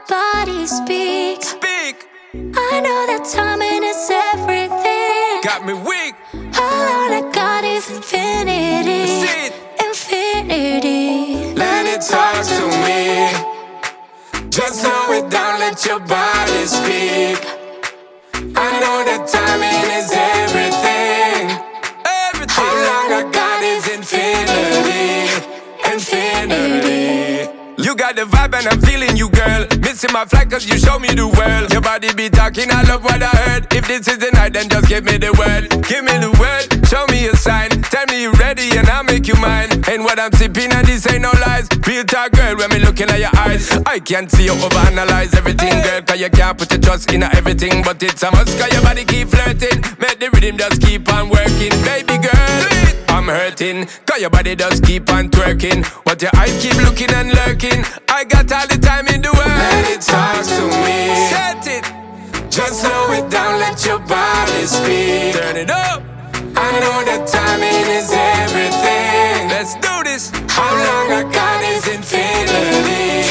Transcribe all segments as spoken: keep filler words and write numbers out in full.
body speak. Speak. I know that timing is everything. Got me weak. All I got is infinity. See it. Infinity. Let it talk to me. Just slow it down, let your body speak. I know that timing is everything. Everything. How long I got is infinity. Infinity. You got the vibe and I'm feeling you, girl. Missing my flight cause you show me the world. Your body be talking, I love what I heard. If this is the night, then just give me the word. Give me the word, show me a sign. Tell me you ready and I'll make you mine. And what I'm sipping and this ain't no lies. Real talk, girl, when me looking at your eyes. I can't see you overanalyze everything, girl. Cause you can't put your trust in everything. But it's a must cause your body keep flirting. Make the rhythm just keep on working. Baby girl, I'm hurting. Cause your body just keep on twerking. But your eyes keep looking and lurking. I got all the time in the world. Let it talk to me. Set it. Just slow it down, let your body speak. Turn it up. I know that timing is everything. Let's do this. How long I got is infinity.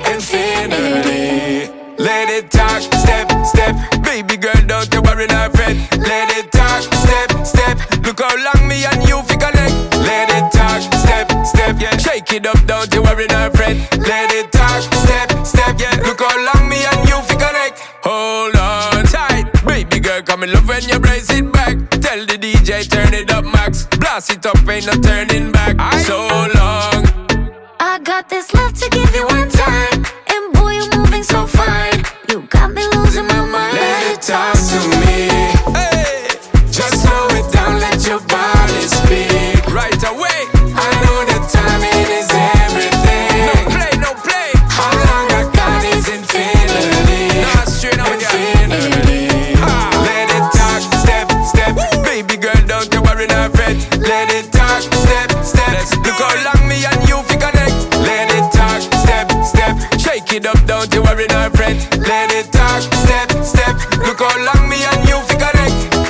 Infinity. Let it talk, step, step. Baby girl, don't you worry, not fret. Let it talk, step, step. Look how long me and you fi connect. Let it talk, step, step. Yeah, shake it up, don't you worry, not fret. Let it talk, step, step. Yeah, look how long me and you fi connect. Hold on tight, baby girl, come in love when you brace it back. Tell the D J turn it up max. Blast it up, ain't no turning back. So long. I got this love to give you one time. And boy, you're moving so fine. You got me losing my mind. Let it talk to me. Hey. Just slow it down, let your body speak. Right away. I know that timing is everything. No play, no play. How long I got is infinity. Nah, straight up infinity. Ha. Let it talk, step, step. Woo. Baby girl, don't you worry, not fret. Let it talk, step, step. Let's look how long me and you fi connect. Let it talk, step, step. Shake it up, don't you worry, not fret. Let it talk, step, step. Look how long me and you fi connect.